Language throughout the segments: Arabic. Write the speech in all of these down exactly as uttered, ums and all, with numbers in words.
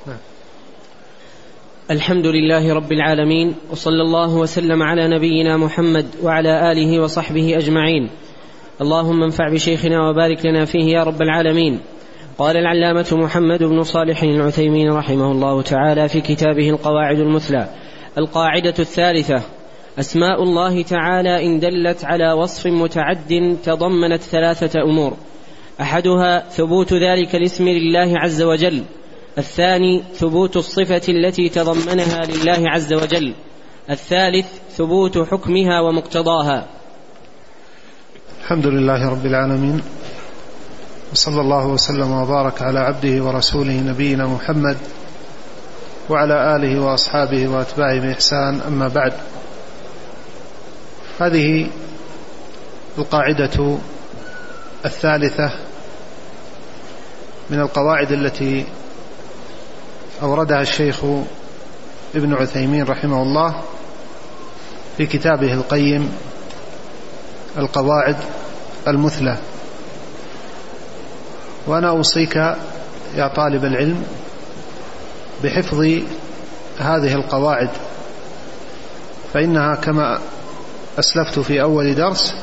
نعم. الحمد لله رب العالمين، وصلى الله وسلم على نبينا محمد وعلى آله وصحبه أجمعين. اللهم انفع بشيخنا وبارك لنا فيه يا رب العالمين. قال العلامة محمد بن صالح العثيمين رحمه الله تعالى في كتابه القواعد المثلى: القاعدة الثالثة: أسماء الله تعالى إن دلت على وصف متعد تضمنت ثلاثة أمور: أحدها ثبوت ذلك الاسم لله عز وجل، الثاني ثبوت الصفة التي تضمنها لله عز وجل، الثالث ثبوت حكمها ومقتضاها. الحمد لله رب العالمين، وصلى الله وسلم وبارك على عبده ورسوله نبينا محمد وعلى آله وأصحابه وأتباعه بإحسان. أما بعد، هذه القاعدة الثالثة من القواعد التي أوردها الشيخ ابن عثيمين رحمه الله في كتابه القيم القواعد المثلى. وأنا أوصيك يا طالب العلم بحفظ هذه القواعد، فإنها كما أسلفت في أول درس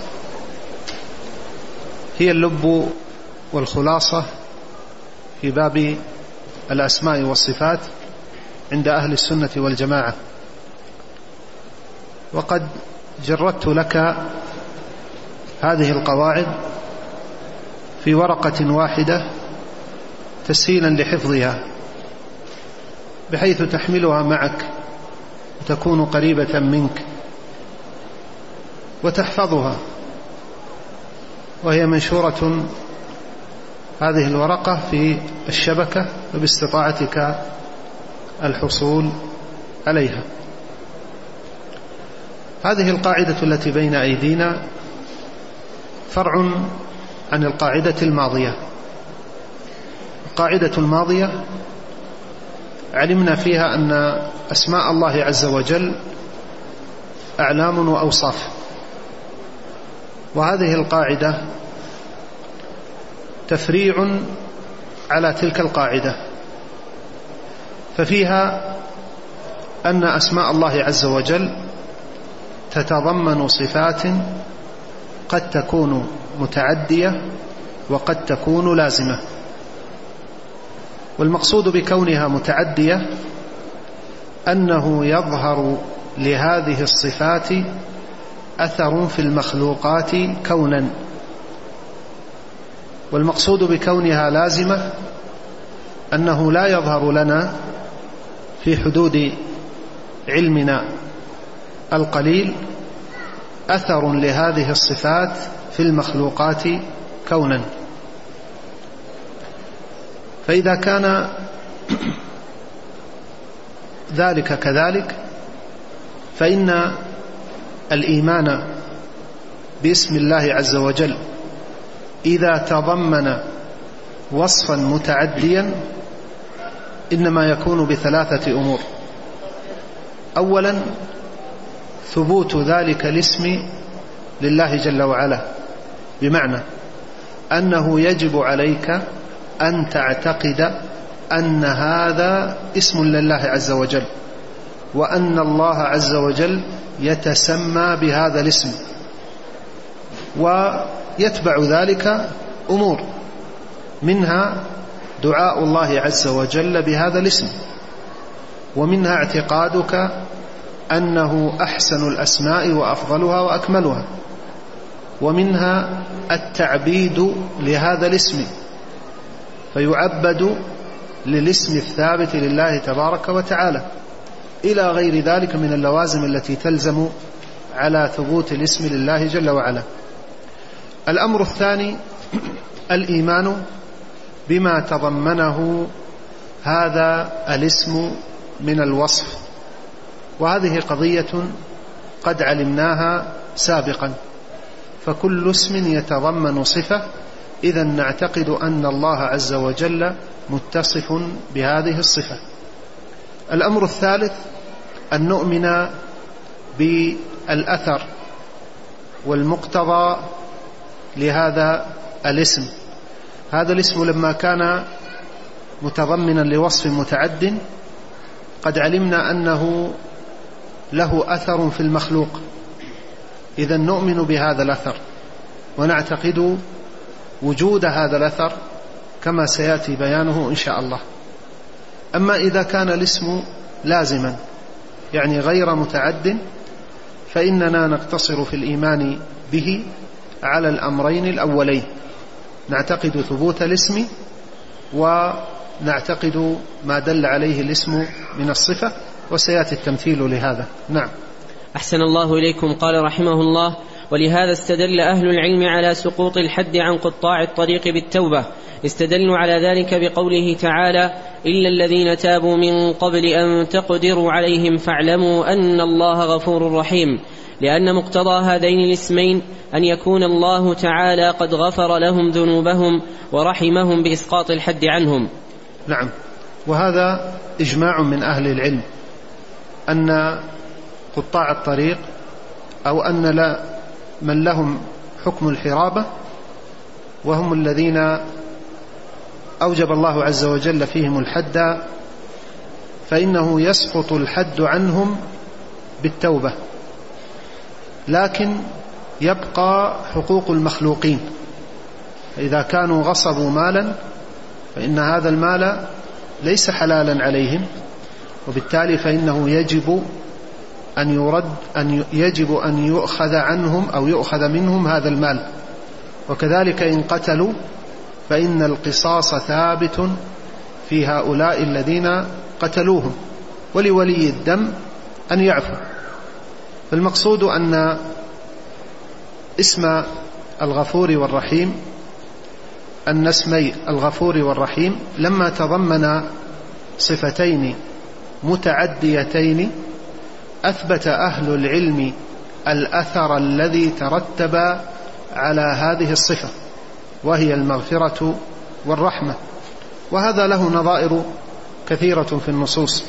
هي اللب والخلاصة في باب الأسماء والصفات عند أهل السنة والجماعة. وقد جردت لك هذه القواعد في ورقة واحدة تسهيلا لحفظها، بحيث تحملها معك وتكون قريبة منك وتحفظها، وهي منشورة هذه الورقة في الشبكة، وباستطاعتك الحصول عليها. هذه القاعدة التي بين أيدينا فرع عن القاعدة الماضية. القاعدة الماضية علمنا فيها أن أسماء الله عز وجل أعلام وأوصاف، وهذه القاعدة تفريع على تلك القاعدة، ففيها أن أسماء الله عز وجل تتضمن صفات قد تكون متعدية وقد تكون لازمة. والمقصود بكونها متعدية أنه يظهر لهذه الصفات أثر في المخلوقات كونا، والمقصود بكونها لازمة أنه لا يظهر لنا في حدود علمنا القليل أثر لهذه الصفات في المخلوقات كونا. فإذا كان ذلك كذلك، فإن الإيمان باسم الله عز وجل إذا تضمن وصفا متعديا إنما يكون بثلاثة أمور: أولا ثبوت ذلك الاسم لله جل وعلا، بمعنى أنه يجب عليك أن تعتقد أن هذا اسم لله عز وجل، وأن الله عز وجل يتسمى بهذا الاسم، ويتبع ذلك أمور، منها دعاء الله عز وجل بهذا الاسم، ومنها اعتقادك أنه أحسن الأسماء وأفضلها وأكملها، ومنها التعبيد لهذا الاسم، فيعبد للاسم الثابت لله تبارك وتعالى، إلى غير ذلك من اللوازم التي تلزم على ثبوت الاسم لله جل وعلا. الأمر الثاني الإيمان بما تضمنه هذا الاسم من الوصف، وهذه قضية قد علمناها سابقا، فكل اسم يتضمن صفة إذا نعتقد أن الله عز وجل متصف بهذه الصفة. الأمر الثالث أن نؤمن بالأثر والمقتضى لهذا الاسم. هذا الاسم لما كان متضمنا لوصف متعد قد علمنا أنه له أثر في المخلوق، إذا نؤمن بهذا الأثر ونعتقد وجود هذا الأثر كما سيأتي بيانه إن شاء الله. أما إذا كان الاسم لازما يعني غير متعد فإننا نقتصر في الإيمان به على الأمرين الأولين، نعتقد ثبوت الاسم ونعتقد ما دل عليه الاسم من الصفة، وسيأتي التمثيل لهذا. نعم. أحسن الله إليكم. قال رحمه الله: ولهذا استدل أهل العلم على سقوط الحد عن قطاع الطريق بالتوبة، استدلوا على ذلك بقوله تعالى: إلا الذين تابوا من قبل أن تقدروا عليهم فاعلموا أن الله غفور رحيم، لأن مقتضى هذين الاسمين أن يكون الله تعالى قد غفر لهم ذنوبهم ورحمهم بإسقاط الحد عنهم. نعم، وهذا إجماع من أهل العلم أن قطاع الطريق أو أن لا من لهم حكم الحرابة وهم الذين أوجب الله عز وجل فيهم الحد، فإنه يسقط الحد عنهم بالتوبة، لكن يبقى حقوق المخلوقين. إذا كانوا غصبوا مالا فإن هذا المال ليس حلالا عليهم، وبالتالي فإنه يجب أن يرد أن يجب أن يؤخذ عنهم أو يؤخذ منهم هذا المال. وكذلك إن قتلوا فإن القصاص ثابت في هؤلاء الذين قتلوهم، ولولي الدم أن يعفو. فالمقصود أن اسم الغفور والرحيم أن اسمي الغفور والرحيم لما تضمن صفتين متعديتين أثبت أهل العلم الأثر الذي ترتب على هذه الصفة، وهي المغفرة والرحمة. وهذا له نظائر كثيرة في النصوص،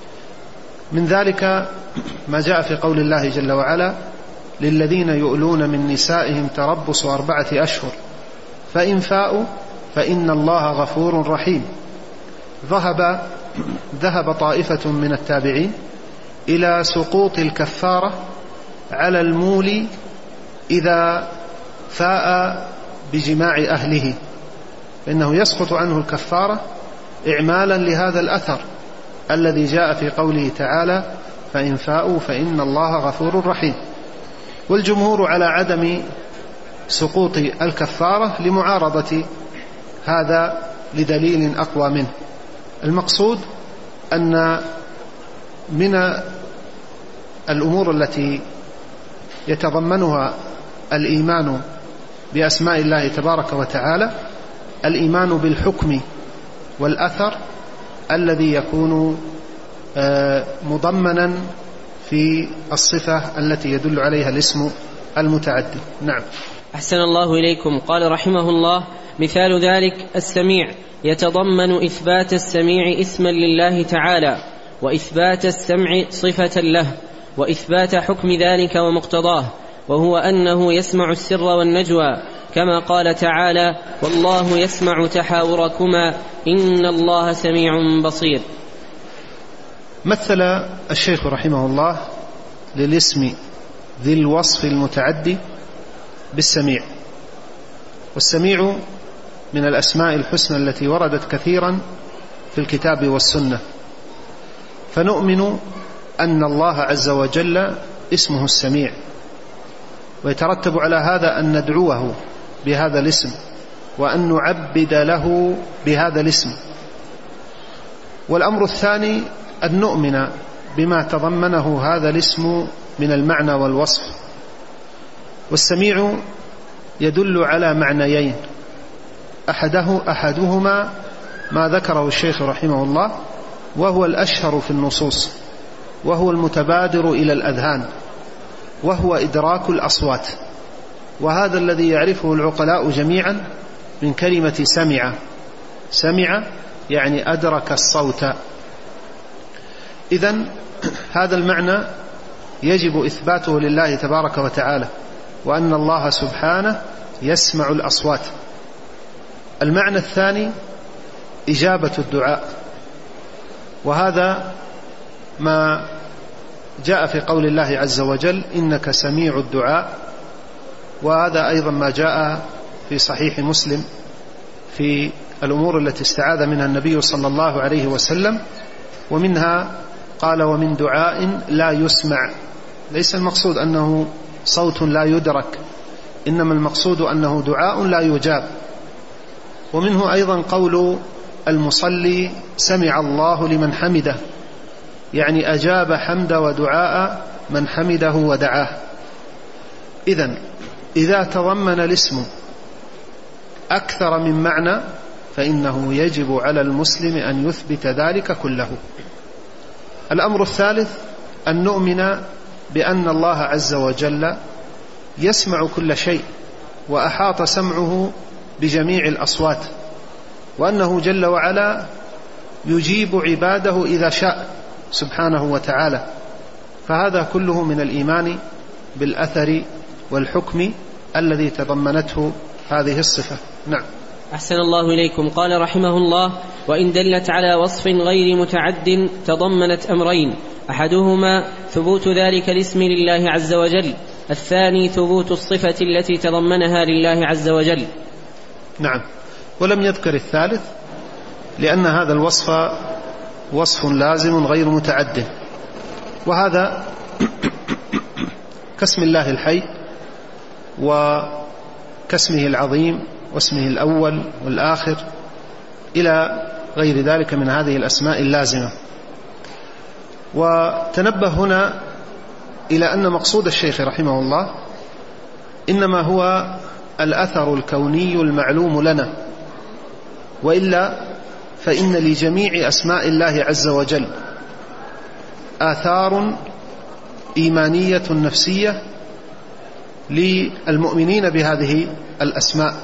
من ذلك ما جاء في قول الله جل وعلا: للذين يؤلون من نسائهم تربص أربعة أشهر فإن فاءوا فإن الله غفور رحيم. ذهب ذهب طائفة من التابعين إلى سقوط الكفارة على المولي إذا فاء بجماع أهله، فإنه يسقط عنه الكفارة إعمالا لهذا الأثر الذي جاء في قوله تعالى: فإن فاءوا فإن الله غفور رحيم. والجمهور على عدم سقوط الكفارة لمعارضة هذا لدليل أقوى منه. المقصود أن من الأمور التي يتضمنها الإيمان بأسماء الله تبارك وتعالى الإيمان بالحكم والأثر الذي يكون مضمنا في الصفة التي يدل عليها الاسم المتعدي. نعم. أحسن الله إليكم. قال رحمه الله: مثال ذلك السميع، يتضمن إثبات السميع اسما لله تعالى، وإثبات السمع صفة له، وإثبات حكم ذلك ومقتضاه، وهو أنه يسمع السر والنجوى، كما قال تعالى: والله يسمع تحاوركما إن الله سميع بصير. مثل الشيخ رحمه الله للاسم ذي الوصف المتعدي بالسميع، والسميع من الأسماء الحسنى التي وردت كثيرا في الكتاب والسنة، فنؤمن أن الله عز وجل اسمه السميع، ويترتب على هذا أن ندعوه بهذا الاسم وأن نعبد له بهذا الاسم. والأمر الثاني أن نؤمن بما تضمنه هذا الاسم من المعنى والوصف. والسميع يدل على معنيين، أحده أحدهما ما ذكره الشيخ رحمه الله وهو الأشهر في النصوص، وهو المتبادر إلى الأذهان، وهو إدراك الأصوات، وهذا الذي يعرفه العقلاء جميعا من كلمة سمع. سمع يعني أدرك الصوت. إذن هذا المعنى يجب إثباته لله تبارك وتعالى، وأن الله سبحانه يسمع الأصوات. المعنى الثاني إجابة الدعاء، وهذا ما جاء في قول الله عز وجل إنك سميع الدعاء، وهذا أيضا ما جاء في صحيح مسلم في الأمور التي استعاذ منها النبي صلى الله عليه وسلم، ومنها قال ومن دعاء لا يسمع. ليس المقصود أنه صوت لا يدرك، إنما المقصود أنه دعاء لا يجاب. ومنه أيضا قول المصلي سمع الله لمن حمده، يعني أجاب حمد ودعاء من حمده ودعاه. إذن إذا تضمن الاسم أكثر من معنى فإنه يجب على المسلم أن يثبت ذلك كله. الأمر الثالث أن نؤمن بأن الله عز وجل يسمع كل شيء، وأحاط سمعه بجميع الأصوات، وأنه جل وعلا يجيب عباده إذا شاء سبحانه وتعالى. فهذا كله من الإيمان بالأثر والحكم الذي تضمنته هذه الصفة. نعم. أحسن الله إليكم. قال رحمه الله: وإن دلت على وصف غير متعد تضمنت أمرين: أحدهما ثبوت ذلك الاسم لله عز وجل، الثاني ثبوت الصفة التي تضمنها لله عز وجل. نعم. ولم يذكر الثالث لأن هذا الوصف وصف لازم غير متعد، وهذا كاسم الله الحي وكاسمه العظيم واسمه الأول والآخر إلى غير ذلك من هذه الأسماء اللازمة. وتنبه هنا إلى أن مقصود الشيخ رحمه الله إنما هو الأثر الكوني المعلوم لنا، وإلا فإن لجميع أسماء الله عز وجل آثار إيمانية نفسية للمؤمنين بهذه الأسماء،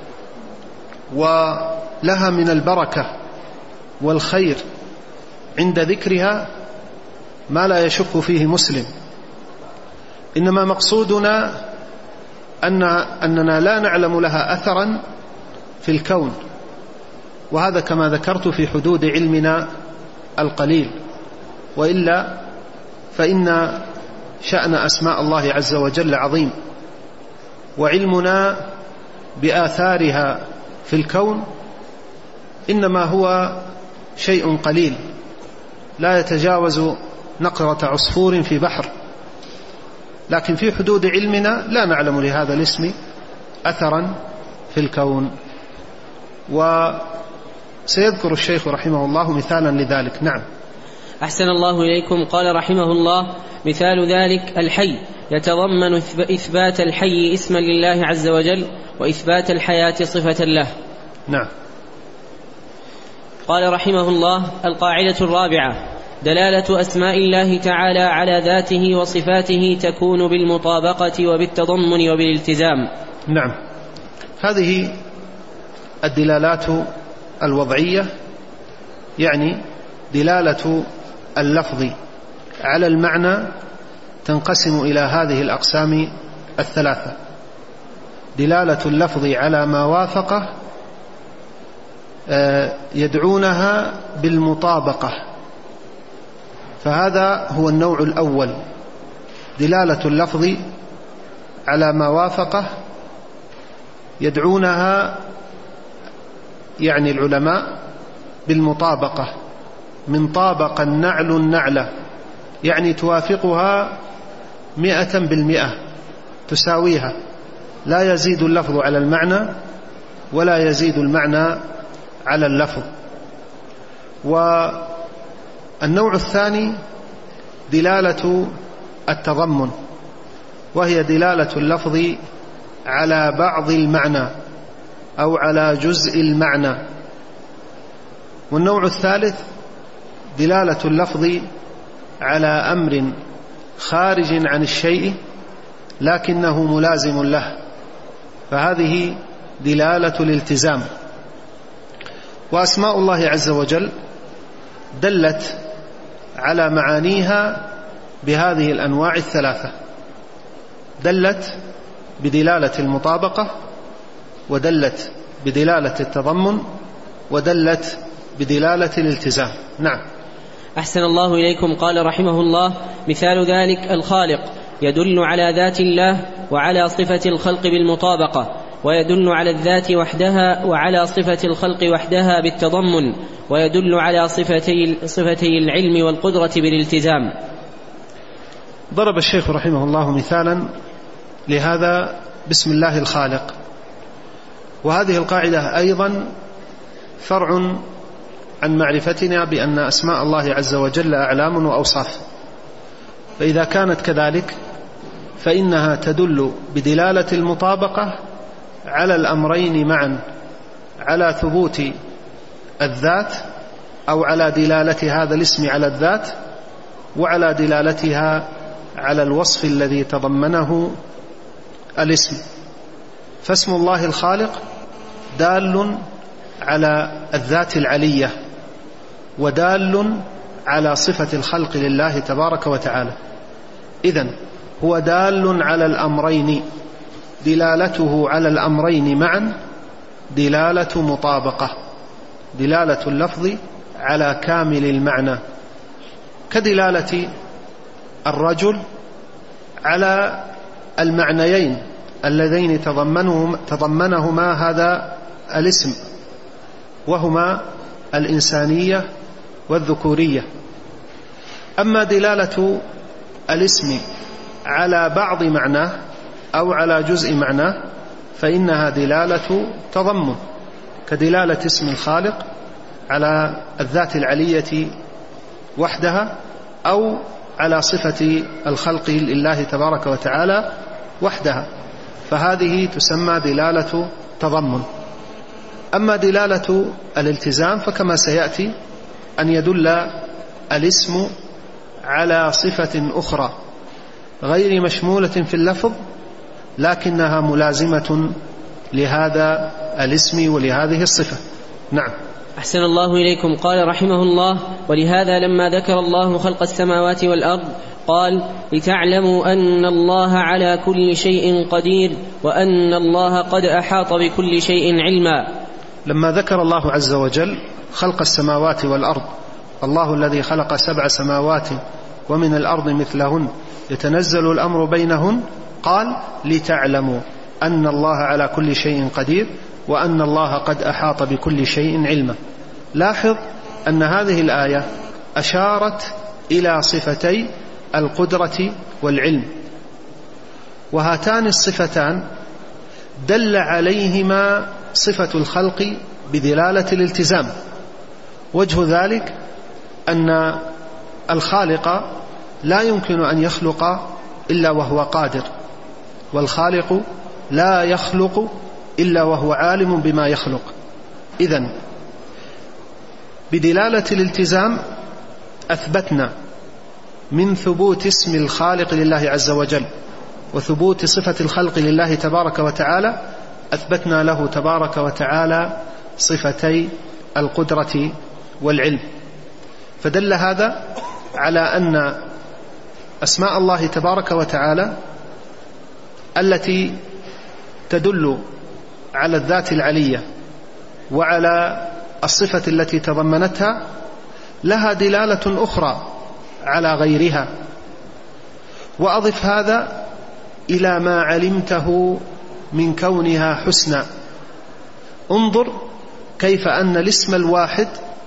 ولها من البركة والخير عند ذكرها ما لا يشك فيه مسلم. إنما مقصودنا أن أننا لا نعلم لها أثرا في الكون، وهذا كما ذكرت في حدود علمنا القليل، وإلا فإن شأن أسماء الله عز وجل عظيم، وعلمنا بآثارها في الكون إنما هو شيء قليل لا يتجاوز نقرة عصفور في بحر، لكن في حدود علمنا لا نعلم لهذا الاسم أثرا في الكون. وسيذكر الشيخ رحمه الله مثالا لذلك. نعم. أحسن الله إليكم. قال رحمه الله: مثال ذلك الحي، يتضمن إثبات الحي اسما لله عز وجل، وإثبات الحياة صفة له. نعم. قال رحمه الله: القاعدة الرابعة: دلالة أسماء الله تعالى على ذاته وصفاته تكون بالمطابقة وبالتضمن وبالالتزام. نعم. هذه الدلالات الوضعية يعني دلالة اللفظ على المعنى تنقسم إلى هذه الأقسام الثلاثة: دلالة اللفظ على ما وافقه يدعونها بالمطابقة، فهذا هو النوع الأول، دلالة اللفظ على ما وافقه يدعونها يعني العلماء بالمطابقة، من طابق النعل النعلة، يعني توافقها مئة بالمئة، تساويها، لا يزيد اللفظ على المعنى ولا يزيد المعنى على اللفظ. والنوع الثاني دلالة التضمن، وهي دلالة اللفظ على بعض المعنى أو على جزء المعنى. والنوع الثالث دلالة اللفظ على أمر خارج عن الشيء لكنه ملازم له، فهذه دلالة الالتزام. وأسماء الله عز وجل دلت على معانيها بهذه الأنواع الثلاثة: دلت بدلالة المطابقة، ودلت بدلالة التضمن، ودلت بدلالة الالتزام. نعم. أحسن الله إليكم. قال رحمه الله: مثال ذلك الخالق يدل على ذات الله وعلى صفة الخلق بالمطابقة، ويدل على الذات وحدها وعلى صفة الخلق وحدها بالتضمن، ويدل على صفتي, صفتي العلم والقدرة بالالتزام. ضرب الشيخ رحمه الله مثالا لهذا باسم الله الخالق، وهذه القاعدة أيضا فرع عن معرفتنا بأن أسماء الله عز وجل أعلام وأوصاف، فإذا كانت كذلك فإنها تدل بدلالة المطابقة على الأمرين معا، على ثبوت الذات أو على دلالة هذا الاسم على الذات، وعلى دلالتها على الوصف الذي تضمنه الاسم. فاسم الله الخالق دال على الذات العلية، ودال على صفة الخلق لله تبارك وتعالى. إذن هو دال على الأمرين، دلالته على الأمرين معا دلالة مطابقة، دلالة اللفظ على كامل المعنى، كدلالة الرجل على المعنيين اللذين تضمنهما هذا الاسم، وهما الإنسانية والذكورية. أما دلالة الاسم على بعض معناه أو على جزء معناه فإنها دلالة تضمن، كدلالة اسم الخالق على الذات العلية وحدها أو على صفة الخلق لله تبارك وتعالى وحدها، فهذه تسمى دلالة تضمن. أما دلالة الالتزام فكما سيأتي أن يدل الاسم على صفة أخرى غير مشمولة في اللفظ لكنها ملازمة لهذا الاسم ولهذه الصفة. نعم. أحسن الله إليكم. قال رحمه الله: ولهذا لما ذكر الله خلق السماوات والأرض قال: لتعلموا أن الله على كل شيء قدير وأن الله قد أحاط بكل شيء علما. لما ذكر الله عز وجل خلق السماوات والأرض، الله الذي خلق سبع سماوات ومن الأرض مثلهن يتنزل الأمر بينهن، قال: لتعلموا أن الله على كل شيء قدير وأن الله قد أحاط بكل شيء علما. لاحظ أن هذه الآية أشارت إلى صفتي القدرة والعلم، وهاتان الصفتان دل عليهما صفة الخلق بدلالة الالتزام. وجه ذلك أن الخالق لا يمكن أن يخلق إلا وهو قادر، والخالق لا يخلق إلا وهو عالم بما يخلق. إذن بدلالة الالتزام أثبتنا من ثبوت اسم الخالق لله عز وجل وثبوت صفة الخلق لله تبارك وتعالى، أثبتنا له تبارك وتعالى صفتي القدرة والعلم، فدل هذا على أن أسماء الله تبارك وتعالى التي تدل على الذات العلية وعلى الصفة التي تضمنتها لها دلالة أخرى على غيرها. وأضف هذا إلى ما علمته من كونها حسنى. انظر كيف أن الاسم الواحد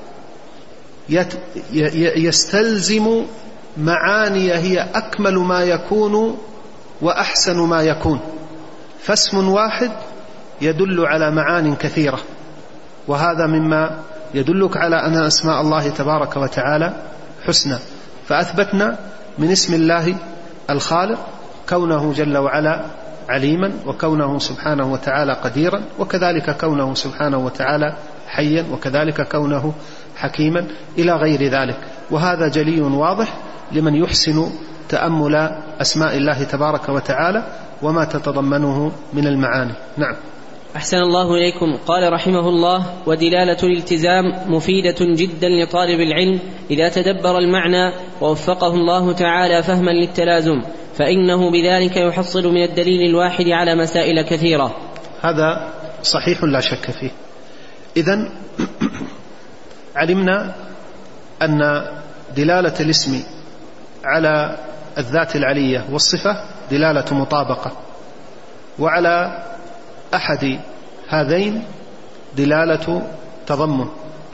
يستلزم معاني هي أكمل ما يكون وأحسن ما يكون، فاسم واحد يدل على معان كثيرة، وهذا مما يدلك على أن أسماء الله تبارك وتعالى حسنى. فأثبتنا من اسم الله الخالق كونه جل وعلا عليما، وكونه سبحانه وتعالى قديرا، وكذلك كونه سبحانه وتعالى حيا، وكذلك كونه حكيما، إلى غير ذلك. وهذا جلي واضح لمن يحسن تأمل أسماء الله تبارك وتعالى وما تتضمنه من المعاني. نعم. أحسن الله إليكم. قال رحمه الله: ودلالة الالتزام مفيدة جدا لطالب العلم إذا تدبر المعنى ووفقه الله تعالى فهما للتلازم، فإنه بذلك يحصل من الدليل الواحد على مسائل كثيرة. هذا صحيح لا شك فيه. إذن علمنا أن دلالة الاسم على الذات العلية والصفة دلالة مطابقة، وعلى أحد هذين دلالة تضمن.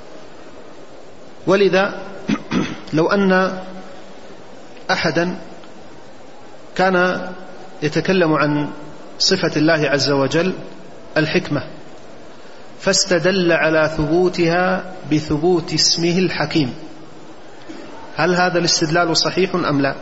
ولذا لو أن أحدا كان يتكلم عن صفة الله عز وجل الحكمة فاستدل على ثبوتها بثبوت اسمه الحكيم، هل هذا الاستدلال صحيح أم لا؟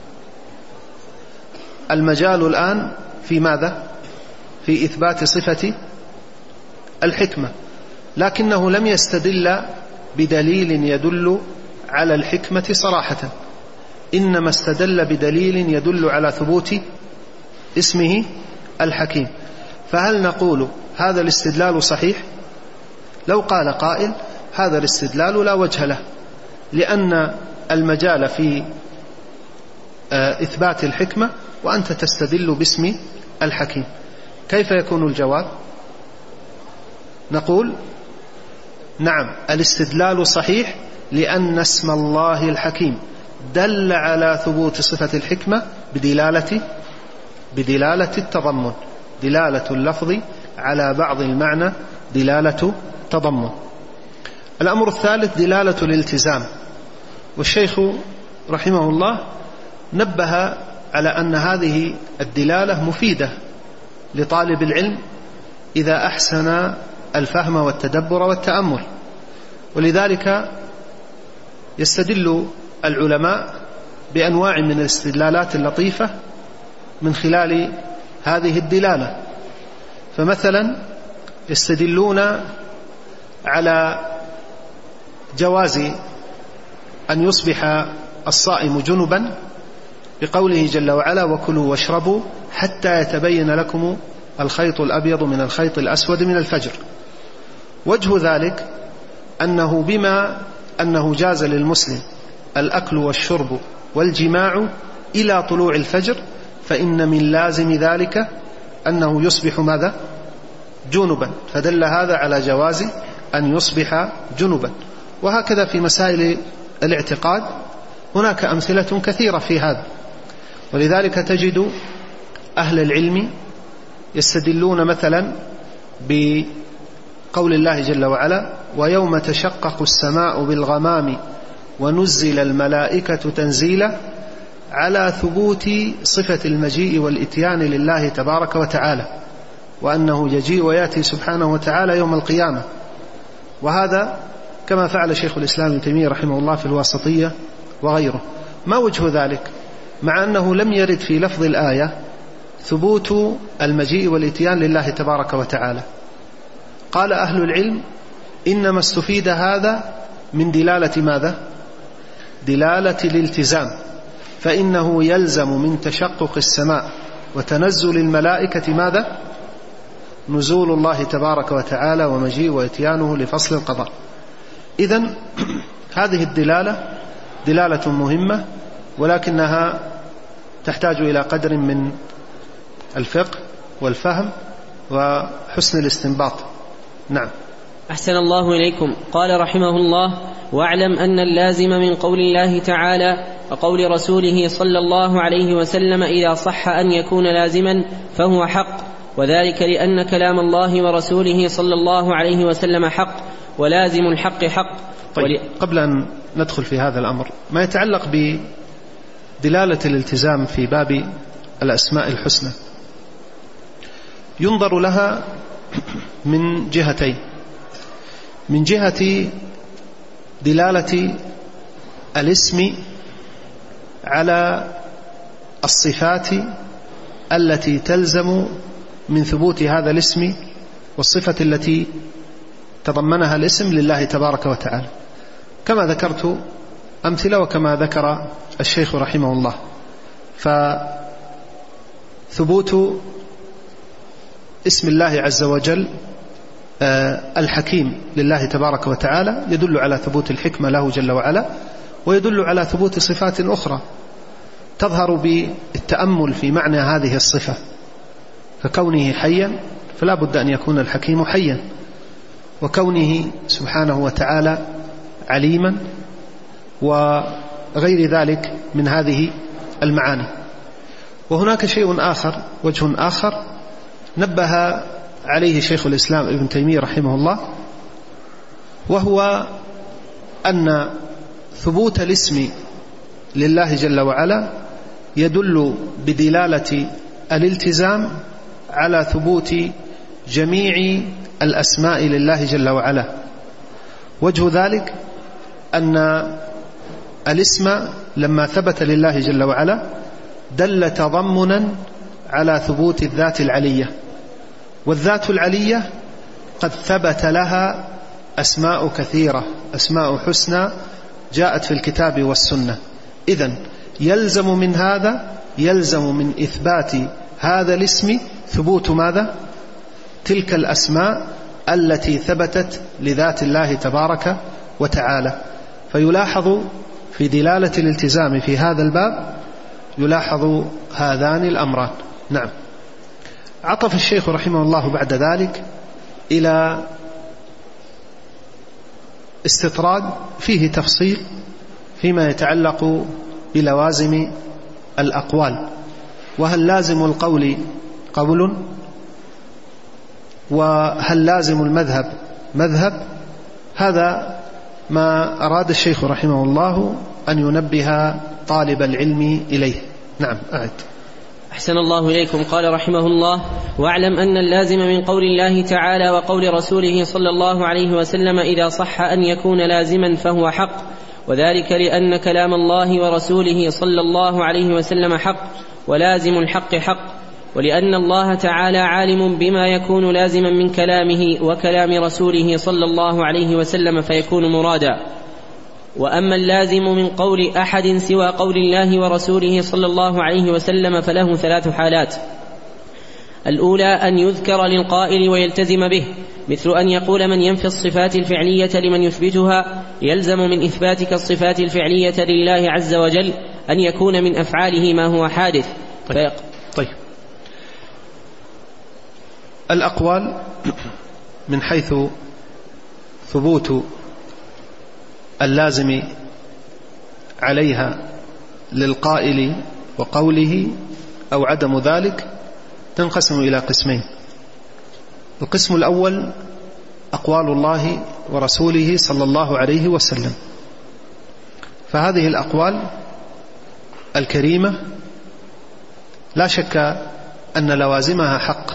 المجال الآن في ماذا؟ في إثبات صفة الحكمة، لكنه لم يستدل بدليل يدل على الحكمة صراحة، إنما استدل بدليل يدل على ثبوت اسمه الحكيم. فهل نقول هذا الاستدلال صحيح؟ لو قال قائل هذا الاستدلال لا وجه له، لأن المجال في إثبات الحكمة وأنت تستدل باسم الحكيم، كيف يكون الجواب؟ نقول نعم، الاستدلال صحيح لأن اسم الله الحكيم دل على ثبوت صفة الحكمة بدلالة بدلالة التضمن، دلالة اللفظ على بعض المعنى دلالة تضمن. الأمر الثالث دلالة الالتزام، والشيخ رحمه الله نبه على أن هذه الدلالة مفيدة لطالب العلم إذا أحسن الفهم والتدبر والتأمل، ولذلك يستدل العلماء بأنواع من الاستدلالات اللطيفة من خلال هذه الدلالة. فمثلا يستدلون على جواز أن يصبح الصائم جنبا بقوله جل وعلا وكلوا واشربوا حتى يتبين لكم الخيط الأبيض من الخيط الأسود من الفجر. وجه ذلك أنه بما أنه جاز للمسلم الأكل والشرب والجماع إلى طلوع الفجر، فإن من لازم ذلك أنه يصبح ماذا؟ جنبا، فدل هذا على جواز أن يصبح جنبا. وهكذا في مسائل الاعتقاد هناك أمثلة كثيرة في هذا، ولذلك تجد أهل العلم يستدلون مثلا بقول الله جل وعلا ويوم تشقق السماء بالغمام ونزل الملائكة تنزيلا على ثبوت صفة المجيء والإتيان لله تبارك وتعالى، وأنه يجيء ويأتي سبحانه وتعالى يوم القيامة. وهذا كما فعل شيخ الإسلام ابن تيمية رحمه الله في الواسطية وغيره. ما وجه ذلك؟ مع أنه لم يرد في لفظ الآية ثبوت المجيء والإتيان لله تبارك وتعالى. قال أهل العلم إنما استفيد هذا من دلالة ماذا؟ دلالة الالتزام، فإنه يلزم من تشقق السماء وتنزل الملائكة ماذا؟ نزول الله تبارك وتعالى ومجيء وإتيانه لفصل القضاء. إذن هذه الدلالة دلالة مهمة، ولكنها تحتاج إلى قدر من الفقه والفهم وحسن الاستنباط. نعم. أحسن الله إليكم. قال رحمه الله واعلم أن اللازم من قول الله تعالى وقول رسوله صلى الله عليه وسلم إذا صح أن يكون لازما فهو حق، وذلك لأن كلام الله ورسوله صلى الله عليه وسلم حق، ولازم الحق حق. طيب ول... قبل أن ندخل في هذا الأمر، ما يتعلق بدلالة الالتزام في باب الأسماء الحسنى ينظر لها من جهتين: من جهة دلالة الاسم على الصفات التي تلزم من ثبوت هذا الاسم والصفة التي تضمنها الاسم لله تبارك وتعالى، كما ذكرت أمثلة وكما ذكر الشيخ رحمه الله. فثبوت اسم الله عز وجل الحكيم لله تبارك وتعالى يدل على ثبوت الحكمة له جل وعلا، ويدل على ثبوت صفات أخرى تظهر بالتأمل في معنى هذه الصفة، فكونه حيا فلا بد أن يكون الحكيم حيا، وكونه سبحانه وتعالى عليما وغير ذلك من هذه المعاني. وهناك شيء آخر، وجه آخر نبه عليه شيخ الإسلام ابن تيمية رحمه الله، وهو أن ثبوت الاسم لله جل وعلا يدل بدلالة الالتزام على ثبوت جميع الأسماء لله جل وعلا. وجه ذلك أن الاسم لما ثبت لله جل وعلا دل تضمنا على ثبوت الذات العلية، والذات العلية قد ثبت لها أسماء كثيرة، أسماء حسنى جاءت في الكتاب والسنة. إذن يلزم من هذا يلزم من إثبات هذا الاسم ثبوت ماذا؟ تلك الأسماء التي ثبتت لذات الله تبارك وتعالى. فيلاحظ في دلالة الالتزام في هذا الباب يلاحظ هذان الأمران. نعم. عطف الشيخ رحمه الله بعد ذلك إلى استطراد فيه تفصيل فيما يتعلق بلوازم الأقوال، وهل لازم القول قول، وهل لازم المذهب مذهب. هذا ما أراد الشيخ رحمه الله أن ينبه طالب العلم إليه. نعم. أعد. أحسن الله إليكم. قال رحمه الله: واعلم أن اللازم من قول الله تعالى وقول رسوله صلى الله عليه وسلم إذا صح أن يكون لازما فهو حق، وذلك لأن كلام الله ورسوله صلى الله عليه وسلم حق، ولازم الحق حق، ولأن الله تعالى عالم بما يكون لازما من كلامه وكلام رسوله صلى الله عليه وسلم فيكون مرادا. وأما اللازم من قول أحد سوى قول الله ورسوله صلى الله عليه وسلم فله ثلاث حالات: الأولى أن يذكر للقائل ويلتزم به، مثل أن يقول من ينفي الصفات الفعلية لمن يثبتها يلزم من إثباتك الصفات الفعلية لله عز وجل أن يكون من أفعاله ما هو حادث. طيب, طيب. الأقوال من حيث ثبوت اللازم عليها للقائل وقوله أو عدم ذلك تنقسم إلى قسمين. القسم الأول أقوال الله ورسوله صلى الله عليه وسلم، فهذه الأقوال الكريمة لا شك أن لوازمها حق،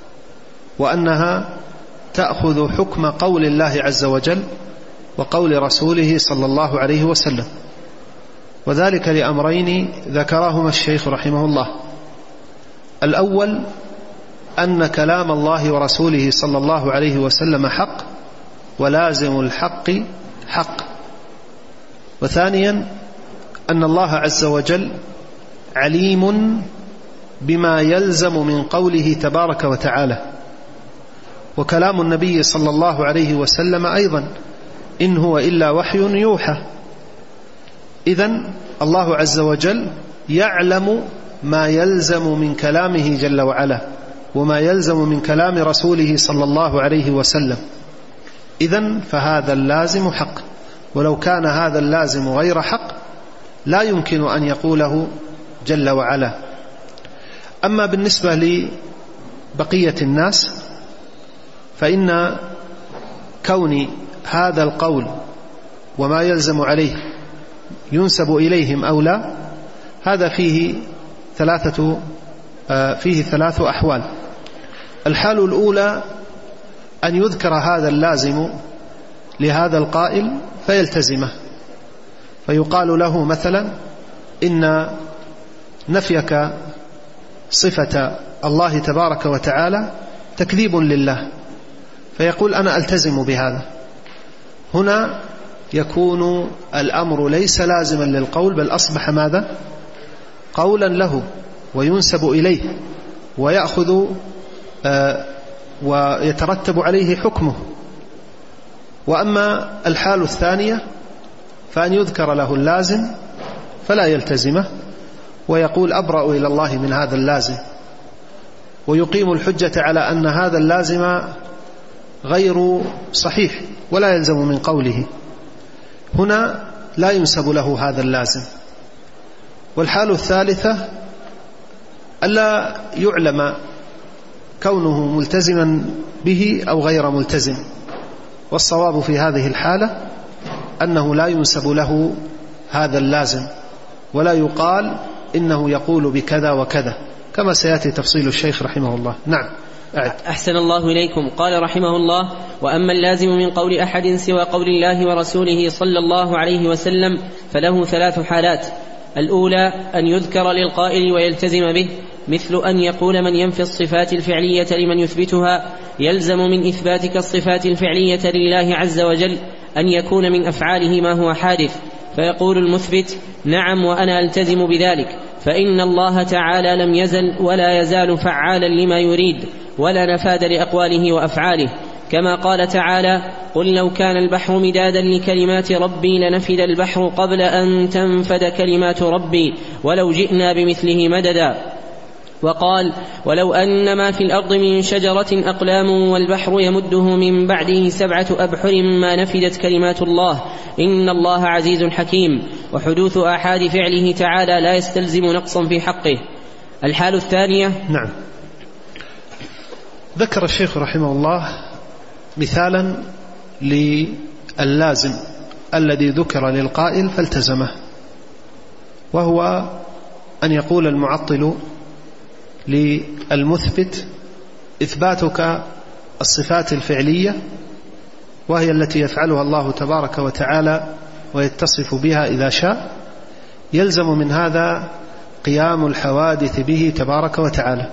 وأنها تأخذ حكم قول الله عز وجل وقول رسوله صلى الله عليه وسلم، وذلك لأمرين ذكرهما الشيخ رحمه الله. الأول أن كلام الله ورسوله صلى الله عليه وسلم حق، ولازم الحق حق. وثانيا أن الله عز وجل عليم بما يلزم من قوله تبارك وتعالى، وكلام النبي صلى الله عليه وسلم أيضا إن هو إلا وحي يوحى. إذن الله عز وجل يعلم ما يلزم من كلامه جل وعلا وما يلزم من كلام رسوله صلى الله عليه وسلم. إذن فهذا اللازم حق، ولو كان هذا اللازم غير حق لا يمكن أن يقوله جل وعلا. أما بالنسبة لبقية الناس فإن كون هذا القول وما يلزم عليه ينسب إليهم أو لا، هذا فيه ثلاثة فيه ثلاث أحوال. الحال الأولى أن يذكر هذا اللازم لهذا القائل فيلتزمه، فيقال له مثلا إن نفيك صفة الله تبارك وتعالى تكذيب لله، فيقول أنا ألتزم بهذا. هنا يكون الأمر ليس لازما للقول، بل أصبح ماذا؟ قولا له وينسب إليه ويأخذ آه ويترتب عليه حكمه. وأما الحال الثانية فأن يذكر له اللازم فلا يلتزمه، ويقول أبرأ إلى الله من هذا اللازم، ويقيم الحجة على أن هذا اللازم غير صحيح ولا يلزم من قوله. هنا لا ينسب له هذا اللازم. والحال الثالثة ألا يعلم كونه ملتزما به أو غير ملتزم، والصواب في هذه الحالة أنه لا ينسب له هذا اللازم، ولا يقال إنه يقول بكذا وكذا، كما سيأتي تفصيل الشيخ رحمه الله. نعم. أعد. أحسن الله إليكم. قال رحمه الله: وأما اللازم من قول أحد سوى قول الله ورسوله صلى الله عليه وسلم فله ثلاث حالات. الأولى أن يذكر للقائل ويلتزم به، مثل أن يقول من ينفي الصفات الفعلية لمن يثبتها يلزم من إثباتك الصفات الفعلية لله عز وجل أن يكون من أفعاله ما هو حادث، فيقول المثبت: نعم وأنا ألتزم بذلك، فإن الله تعالى لم يزل ولا يزال فعالا لما يريد ولا نفاد لأقواله وأفعاله، كما قال تعالى: قل لو كان البحر مدادا لكلمات ربي لنفد البحر قبل أن تنفد كلمات ربي ولو جئنا بمثله مددا. وقال: ولو أن ما في الأرض من شجرة أقلام والبحر يمده من بعده سبعة أبحر ما نفدت كلمات الله إن الله عزيز حكيم. وحدوث آحاد فعله تعالى لا يستلزم نقصا في حقه. الحال الثانية. نعم. ذكر الشيخ رحمه الله مثالا لللازم الذي ذكر للقائل فالتزمه، وهو أن يقول المعطل للمثبت: إثباتك الصفات الفعلية وهي التي يفعلها الله تبارك وتعالى ويتصف بها إذا شاء، يلزم من هذا قيام الحوادث به تبارك وتعالى.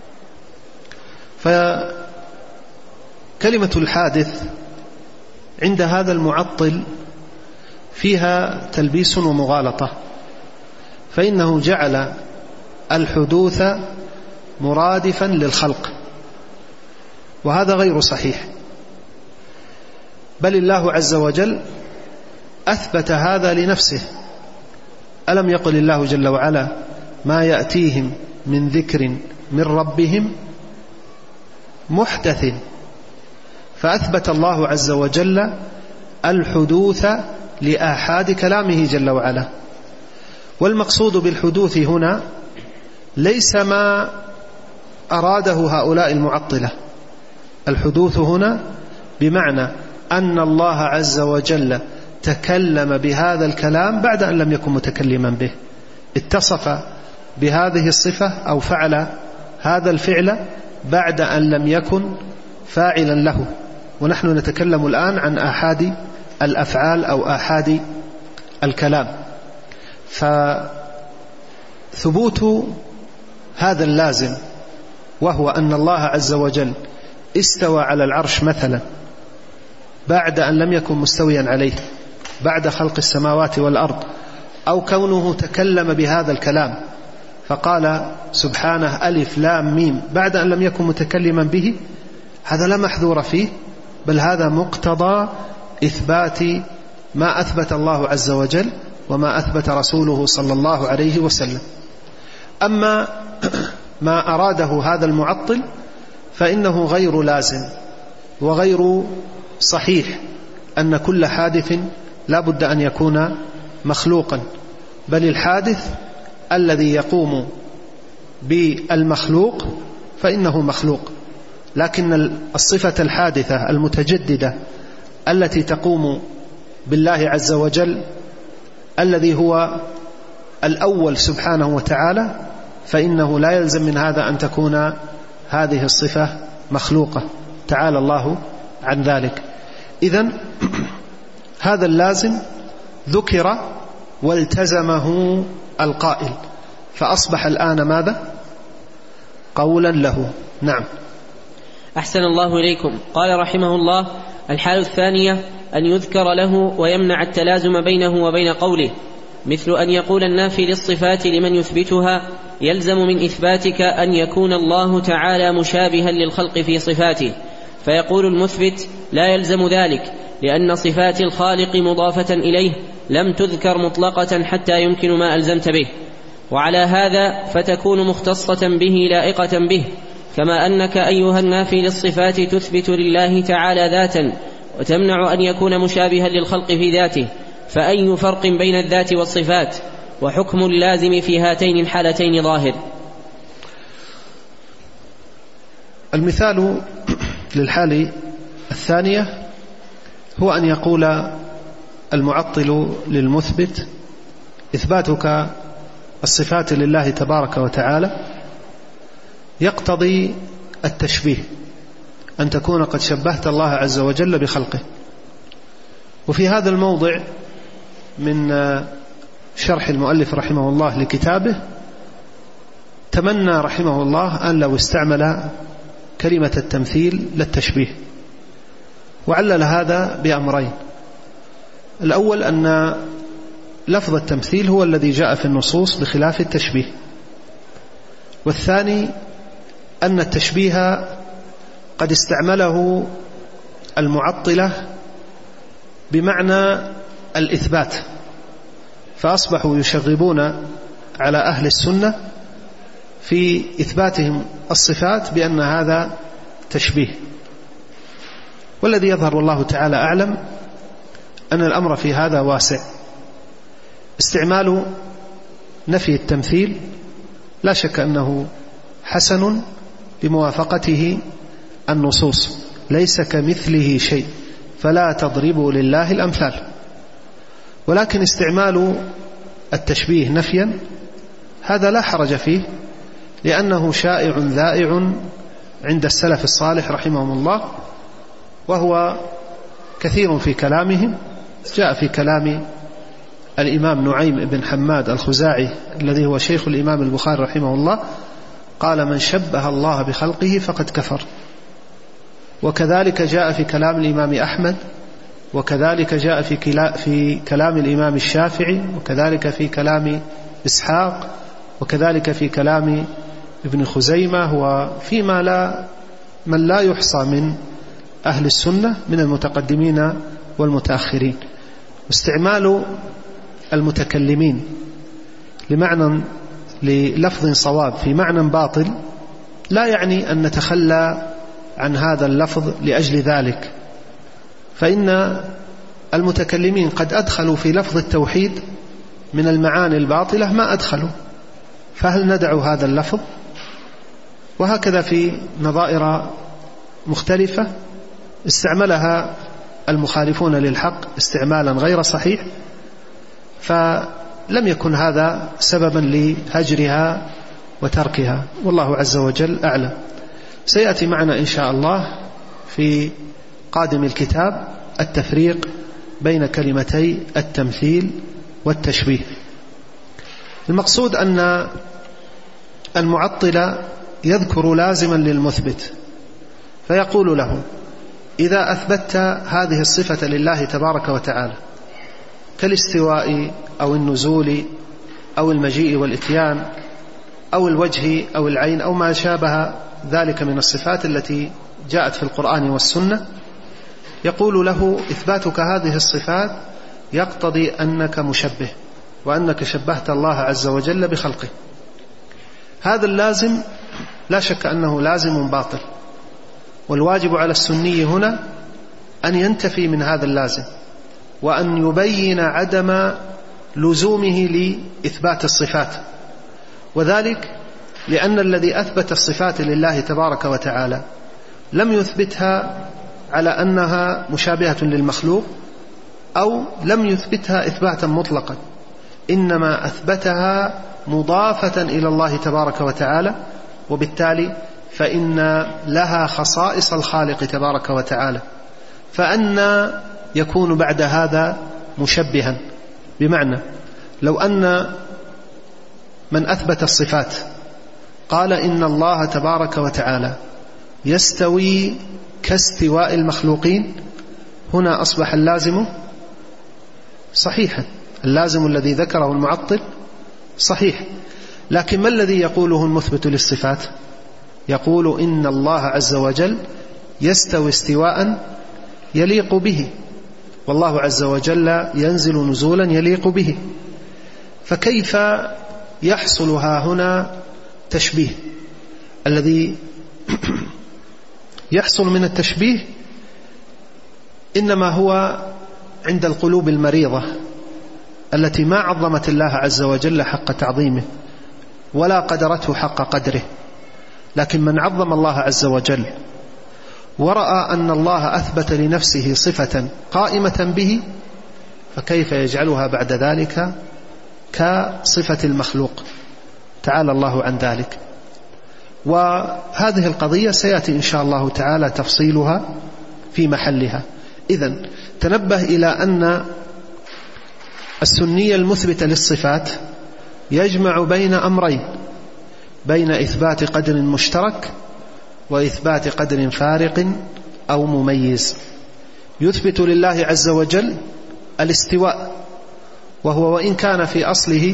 فكلمة الحادث عند هذا المعطل فيها تلبيس ومغالطة، فإنه جعل الحدوث مرادفا للخلق، وهذا غير صحيح، بل الله عز وجل أثبت هذا لنفسه. ألم يقل الله جل وعلا: ما يأتيهم من ذكر من ربهم محدث، فأثبت الله عز وجل الحدوث لآحاد كلامه جل وعلا. والمقصود بالحدوث هنا ليس ما أراده هؤلاء المعطلة، الحدوث هنا بمعنى أن الله عز وجل تكلم بهذا الكلام بعد أن لم يكن متكلما به، اتصف بهذه الصفة أو فعل هذا الفعل بعد أن لم يكن فاعلا له. ونحن نتكلم الآن عن آحاد الأفعال أو آحاد الكلام. فثبوت هذا اللازم، وهو أن الله عز وجل استوى على العرش مثلا بعد أن لم يكن مستويا عليه بعد خلق السماوات والأرض، أو كونه تكلم بهذا الكلام فقال سبحانه ألف لام ميم بعد أن لم يكن متكلما به، هذا لا محذور فيه، بل هذا مقتضى إثبات ما أثبت الله عز وجل وما أثبت رسوله صلى الله عليه وسلم. أما ما أراده هذا المعطل فإنه غير لازم وغير صحيح أن كل حادث لا بد أن يكون مخلوقا، بل الحادث الذي يقوم بالمخلوق فإنه مخلوق، لكن الصفة الحادثة المتجددة التي تقوم بالله عز وجل الذي هو الأول سبحانه وتعالى، فإنه لا يلزم من هذا أن تكون هذه الصفة مخلوقة، تعالى الله عن ذلك. إذن هذا اللازم ذكر والتزمه القائل، فأصبح الآن ماذا؟ قولا له. نعم. أحسن الله إليكم. قال رحمه الله: الحال الثانية أن يذكر له ويمنع التلازم بينه وبين قوله، مثل أن يقول النافي للصفات لمن يثبتها يلزم من إثباتك أن يكون الله تعالى مشابها للخلق في صفاته، فيقول المثبت: لا يلزم ذلك، لأن صفات الخالق مضافة إليه لم تذكر مطلقة حتى يمكن ما ألزمت به، وعلى هذا فتكون مختصة به لائقة به، كما أنك أيها النافي للصفات تثبت لله تعالى ذاتا وتمنع أن يكون مشابها للخلق في ذاته، فأي فرق بين الذات والصفات؟ وحكم اللازم في هاتين الحالتين ظاهر. المثال للحالة الثانية هو أن يقول المعطل للمثبت: إثباتك الصفات لله تبارك وتعالى يقتضي التشبيه، أن تكون قد شبهت الله عز وجل بخلقه. وفي هذا الموضع من شرح المؤلف رحمه الله لكتابه تمنى رحمه الله أن لو استعمل كلمة التمثيل للتشبيه، وعلل هذا بأمرين: الأول أن لفظ التمثيل هو الذي جاء في النصوص بخلاف التشبيه، والثاني أن التشبيه قد استعمله المعطلة بمعنى الإثبات، فأصبحوا يشغبون على أهل السنة في إثباتهم الصفات بأن هذا تشبيه. والذي يظهر والله تعالى أعلم أن الأمر في هذا واسع. استعمال نفي التمثيل لا شك أنه حسن لموافقته النصوص: ليس كمثله شيء فلا تضربوا لله الأمثال. ولكن استعمال التشبيه نفيا هذا لا حرج فيه، لأنه شائع ذائع عند السلف الصالح رحمهم الله، وهو كثير في كلامهم. جاء في كلام الإمام نعيم بن حماد الخزاعي الذي هو شيخ الإمام البخاري رحمه الله، قال: من شبه الله بخلقه فقد كفر. وكذلك جاء في كلام الإمام أحمد، وكذلك جاء في, في كلام الإمام الشافعي، وكذلك في كلام إسحاق، وكذلك في كلام ابن خزيمة، وفيما لا من لا يحصى من أهل السنة من المتقدمين والمتأخرين. واستعمال المتكلمين لمعنى للفظ صواب في معنى باطل لا يعني أن نتخلى عن هذا اللفظ لأجل ذلك، فإن المتكلمين قد أدخلوا في لفظ التوحيد من المعاني الباطلة ما أدخلوا، فهل ندع هذا اللفظ؟ وهكذا في نظائر مختلفة استعملها المخالفون للحق استعمالا غير صحيح، فلم يكن هذا سببا لهجرها وتركها، والله عز وجل أعلم. سيأتي معنا إن شاء الله في قادم الكتاب التفريق بين كلمتي التمثيل والتشبيه. المقصود أن المعطل يذكر لازما للمثبت فيقول له: إذا أثبتت هذه الصفة لله تبارك وتعالى كالاستواء أو النزول أو المجيء والإتيان أو الوجه أو العين أو ما شابه ذلك من الصفات التي جاءت في القرآن والسنة، يقول له: إثباتك هذه الصفات يقتضي أنك مشبه، وأنك شبهت الله عز وجل بخلقه. هذا اللازم لا شك أنه لازم باطل، والواجب على السني هنا أن ينتفي من هذا اللازم، وأن يبين عدم لزومه لإثبات الصفات، وذلك لأن الذي أثبت الصفات لله تبارك وتعالى لم يثبتها على أنها مشابهة للمخلوق، أو لم يثبتها إثباتا مطلقا، إنما أثبتها مضافة إلى الله تبارك وتعالى، وبالتالي فإن لها خصائص الخالق تبارك وتعالى، فأن يكون بعد هذا مشبها. بمعنى لو أن من أثبت الصفات قال إن الله تبارك وتعالى يستوي كاستواء المخلوقين، هنا أصبح اللازم صحيحا، اللازم الذي ذكره المعطل صحيح. لكن ما الذي يقوله المثبت للصفات؟ يقول إن الله عز وجل يستوي استواء يليق به، والله عز وجل ينزل نزولا يليق به، فكيف يحصل ها هنا تشبيه؟ الذي يحصل من التشبيه إنما هو عند القلوب المريضة التي ما عظمت الله عز وجل حق تعظيمه ولا قدرته حق قدره، لكن من عظم الله عز وجل ورأى أن الله أثبت لنفسه صفة قائمة به، فكيف يجعلها بعد ذلك كصفة المخلوق؟ تعالى الله عن ذلك. وهذه القضية سيأتي إن شاء الله تعالى تفصيلها في محلها. إذن تنبه إلى أن السنية المثبتة للصفات يجمع بين أمرين، بين إثبات قدر مشترك وإثبات قدر فارق أو مميز. يثبت لله عز وجل الاستواء، وهو وإن كان في أصله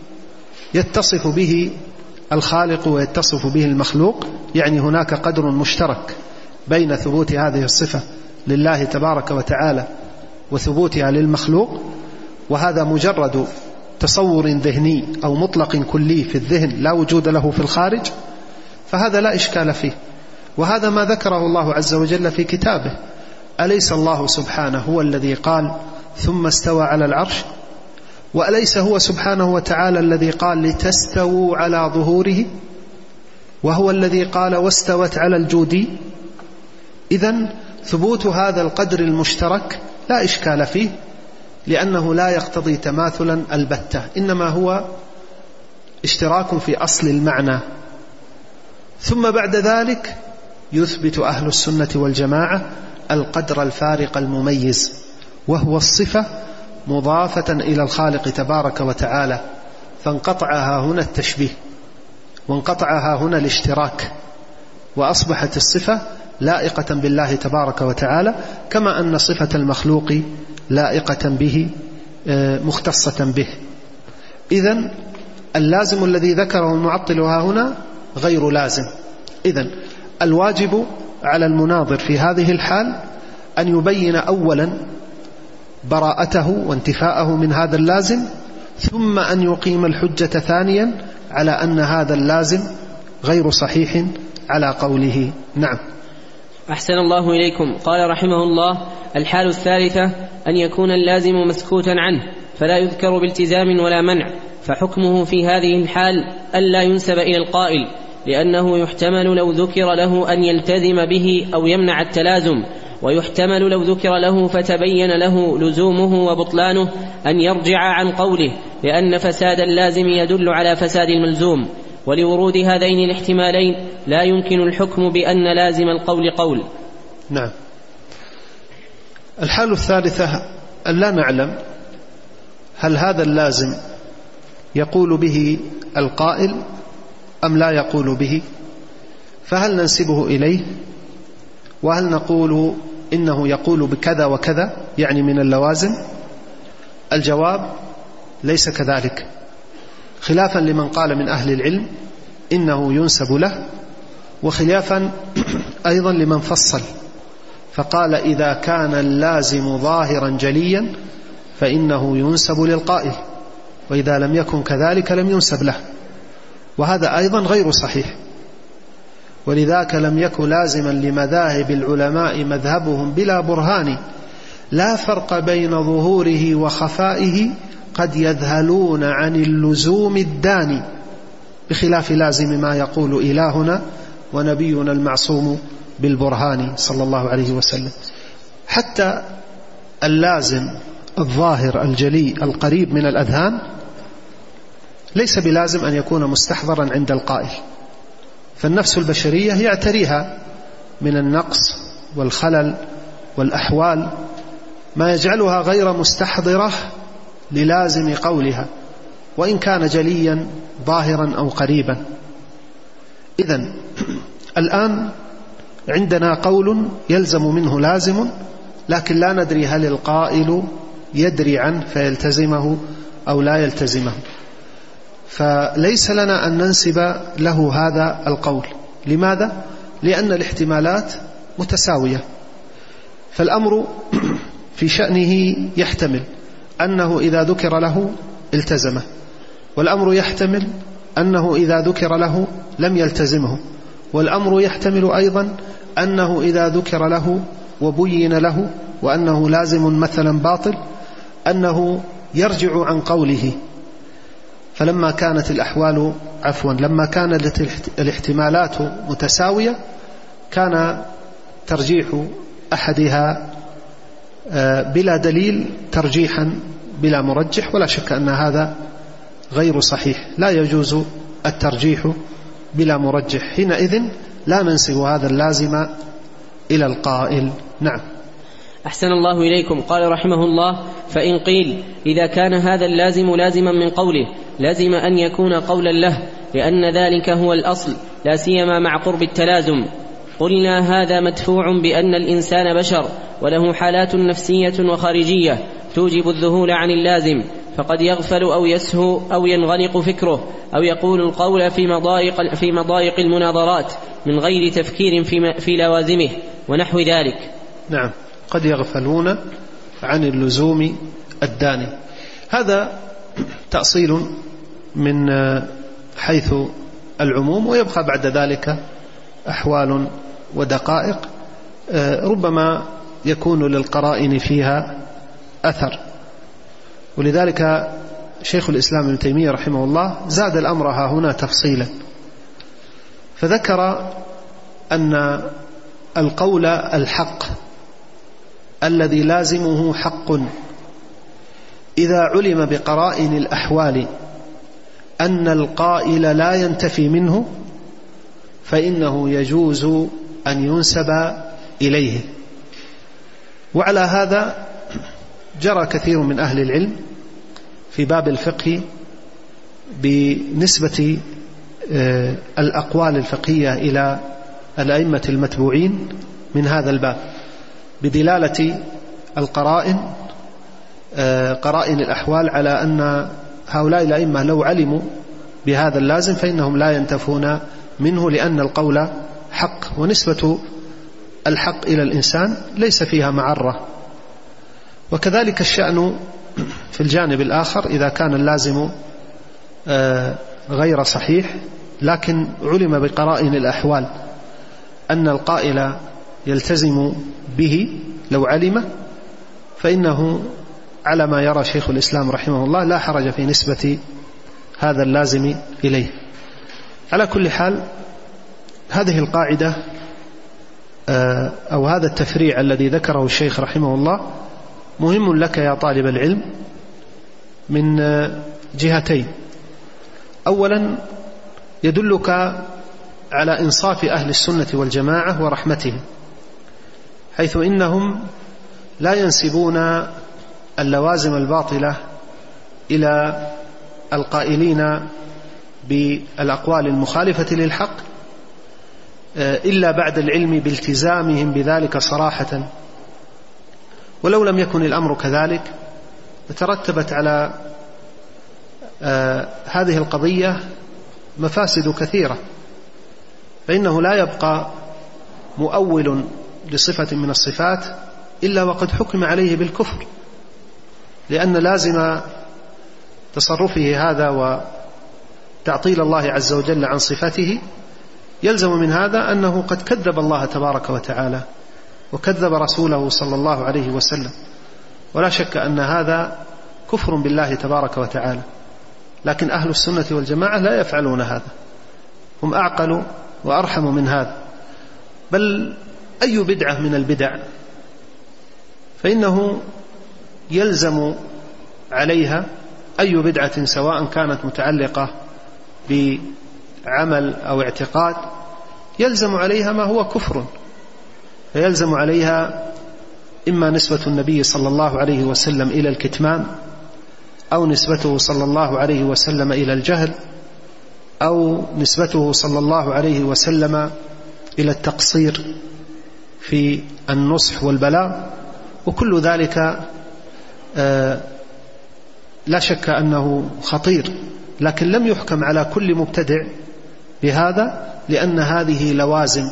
يتصف به الخالق ويتصف به المخلوق، يعني هناك قدر مشترك بين ثبوت هذه الصفة لله تبارك وتعالى وثبوتها للمخلوق، وهذا مجرد تصور ذهني أو مطلق كلي في الذهن لا وجود له في الخارج، فهذا لا إشكال فيه. وهذا ما ذكره الله عز وجل في كتابه: أليس الله سبحانه هو الذي قال ثم استوى على العرش؟ وأليس هو سبحانه وتعالى الذي قال لتستووا على ظهوره؟ وهو الذي قال واستوت على الجودي. إذن ثبوت هذا القدر المشترك لا إشكال فيه، لأنه لا يقتضي تماثلا البتة، إنما هو اشتراك في أصل المعنى. ثم بعد ذلك يثبت أهل السنة والجماعة القدر الفارق المميز، وهو الصفة مضافة إلى الخالق تبارك وتعالى، فانقطعها هنا التشبيه وانقطعها هنا الاشتراك، وأصبحت الصفة لائقة بالله تبارك وتعالى، كما أن صفة المخلوق لائقة به مختصة به. إذن اللازم الذي ذكره المعطل هنا غير لازم. إذن الواجب على المناظر في هذه الحال أن يبين أولا براءته وانتفاءه من هذا اللازم، ثم أن يقيم الحجة ثانيا على أن هذا اللازم غير صحيح على قوله. نعم. أحسن الله إليكم. قال رحمه الله: الحال الثالثة أن يكون اللازم مسكوتا عنه فلا يذكر بالتزام ولا منع، فحكمه في هذه الحال ألا ينسب إلى القائل، لأنه يحتمل لو ذكر له أن يلتزم به أو يمنع التلازم، ويحتمل لو ذكر له فتبين له لزومه وبطلانه أن يرجع عن قوله، لأن فساد اللازم يدل على فساد الملزوم. ولورود هذين الاحتمالين لا يمكن الحكم بأن لازم القول قول. نعم. الحال الثالثة أن لا نعلم هل هذا اللازم يقول به القائل أم لا يقول به، فهل ننسبه إليه وهل نقول إنه يقول بكذا وكذا يعني من اللوازم؟ الجواب ليس كذلك، خلافا لمن قال من أهل العلم إنه ينسب له، وخلافا أيضا لمن فصل فقال إذا كان اللازم ظاهرا جليا فإنه ينسب للقائل، وإذا لم يكن كذلك لم ينسب له، وهذا أيضا غير صحيح. ولذاك لم يكن لازما لمذاهب العلماء مذهبهم بلا برهان، لا فرق بين ظهوره وخفائه قد يذهلون عن اللزوم الداني، بخلاف لازم ما يقول إلهنا ونبينا المعصوم بالبرهان صلى الله عليه وسلم. حتى اللازم الظاهر الجلي القريب من الأذهان ليس بلازم أن يكون مستحضرا عند القائل، فالنفس البشرية يعتريها من النقص والخلل والأحوال ما يجعلها غير مستحضرة للازم قولها، وإن كان جليا ظاهرا أو قريبا. إذن الآن عندنا قول يلزم منه لازم، لكن لا ندري هل القائل يدري عنه فيلتزمه أو لا يلتزمه، فليس لنا أن ننسب له هذا القول. لماذا؟ لأن الاحتمالات متساوية، فالأمر في شأنه يحتمل أنه إذا ذكر له التزمه، والأمر يحتمل أنه إذا ذكر له لم يلتزمه، والأمر يحتمل أيضا أنه إذا ذكر له وبين له وأنه لازم مثلا باطل، أنه يرجع عن قوله. فلما كانت الأحوال عفوا لما كانت الاحتمالات متساوية كان ترجيح أحدها بلا دليل ترجيحا بلا مرجح، ولا شك أن هذا غير صحيح، لا يجوز الترجيح بلا مرجح، حينئذ لا ننسب هذا اللازم إلى القائل. نعم. أحسن الله إليكم. قال رحمه الله: فإن قيل إذا كان هذا اللازم لازما من قوله لازم أن يكون قولا له، لأن ذلك هو الأصل لا سيما مع قرب التلازم، قلنا هذا مدفوع بأن الإنسان بشر وله حالات نفسية وخارجية توجب الذهول عن اللازم، فقد يغفل أو يسهو أو ينغلق فكره أو يقول القول في مضايق, في مضايق المناظرات من غير تفكير في, في لوازمه ونحو ذلك. نعم، قد يغفلون عن اللزوم الداني. هذا تأصيل من حيث العموم، ويبقى بعد ذلك أحوال ودقائق ربما يكون للقرائن فيها أثر. ولذلك شيخ الإسلام ابن تيمية رحمه الله زاد الأمر ها هنا تفصيلا، فذكر أن القول الحق الذي لازمه حق إذا علم بقرائن الأحوال أن القائل لا ينتفي منه فإنه يجوز أن ينسب إليه. وعلى هذا جرى كثير من أهل العلم في باب الفقه بنسبة الأقوال الفقهية إلى الأئمة المتبوعين من هذا الباب بدلالة القرائن قرائن الأحوال على أن هؤلاء الأئمة لو علموا بهذا اللازم فإنهم لا ينتفون منه، لأن القول حق، ونسبة الحق إلى الإنسان ليس فيها معرة. وكذلك الشأن في الجانب الآخر إذا كان اللازم غير صحيح لكن علم بقرائن الأحوال أن القائل يلتزم به لو علم، فإنه على ما يرى شيخ الإسلام رحمه الله لا حرج في نسبة هذا اللازم إليه. على كل حال هذه القاعدة أو هذا التفريع الذي ذكره الشيخ رحمه الله مهم لك يا طالب العلم من جهتين. أولا يدلك على إنصاف أهل السنة والجماعة ورحمتهم، حيث إنهم لا ينسبون اللوازم الباطلة إلى القائلين بالأقوال المخالفة للحق إلا بعد العلم بالتزامهم بذلك صراحة. ولو لم يكن الأمر كذلك ترتبت على هذه القضية مفاسد كثيرة، فإنه لا يبقى مؤول لصفة من الصفات إلا وقد حكم عليه بالكفر، لأن لازم تصرفه هذا وتعطيل الله عز وجل عن صفته يلزم من هذا أنه قد كذب الله تبارك وتعالى وكذب رسوله صلى الله عليه وسلم، ولا شك أن هذا كفر بالله تبارك وتعالى. لكن أهل السنة والجماعة لا يفعلون هذا، هم أعقل وأرحم من هذا. بل أي بدعة من البدع فإنه يلزم عليها أي بدعة سواء كانت متعلقة بعمل أو اعتقاد يلزم عليها ما هو كفر، فيلزم عليها إما نسبة النبي صلى الله عليه وسلم إلى الكتمان، أو نسبته صلى الله عليه وسلم إلى الجهل، أو نسبته صلى الله عليه وسلم إلى التقصير في النصح والبلاغ، وكل ذلك آه لا شك أنه خطير، لكن لم يحكم على كل مبتدع بهذا لأن هذه لوازم،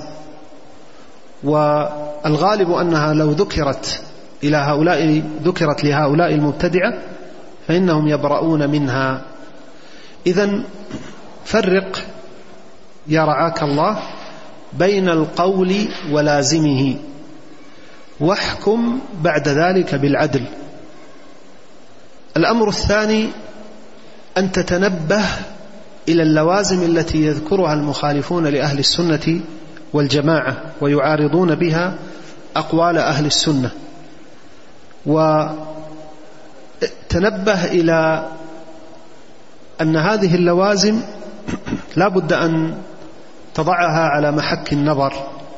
والغالب أنها لو ذكرت إلى هؤلاء ذكرت لهؤلاء المبتدعة فإنهم يبرؤون منها. إذن فرق يا رعاك الله بين القول ولازمه، واحكم بعد ذلك بالعدل. الأمر الثاني أن تتنبه إلى اللوازم التي يذكرها المخالفون لأهل السنة والجماعة ويعارضون بها أقوال أهل السنة، وتنبه إلى أن هذه اللوازم لا بد أن تضعها على محك النظر،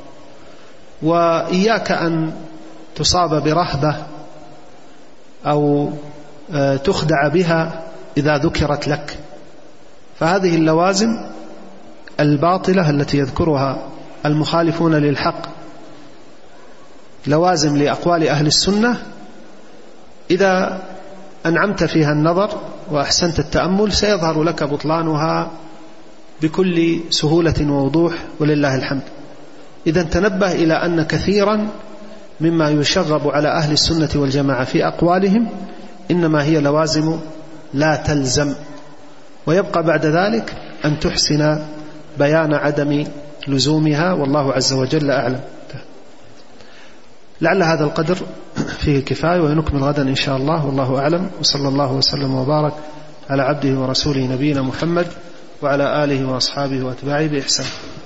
وإياك أن تصاب برهبة أو تخدع بها إذا ذكرت لك. فهذه اللوازم الباطلة التي يذكرها المخالفون للحق لوازم لأقوال أهل السنة، إذا أنعمت فيها النظر وأحسنت التأمل سيظهر لك بطلانها بكل سهولة ووضوح ولله الحمد. إذا تنبه إلى أن كثيرا مما يشغب على أهل السنة والجماعة في أقوالهم إنما هي لوازم لا تلزم، ويبقى بعد ذلك أن تحسن بيان عدم لزومها، والله عز وجل أعلم. لعل هذا القدر فيه كفاية، ونكمل غدا إن شاء الله، والله أعلم. وصلى الله وسلم وبارك على عبده ورسوله نبينا محمد وعلى آله وأصحابه وأتباعه بإحسان.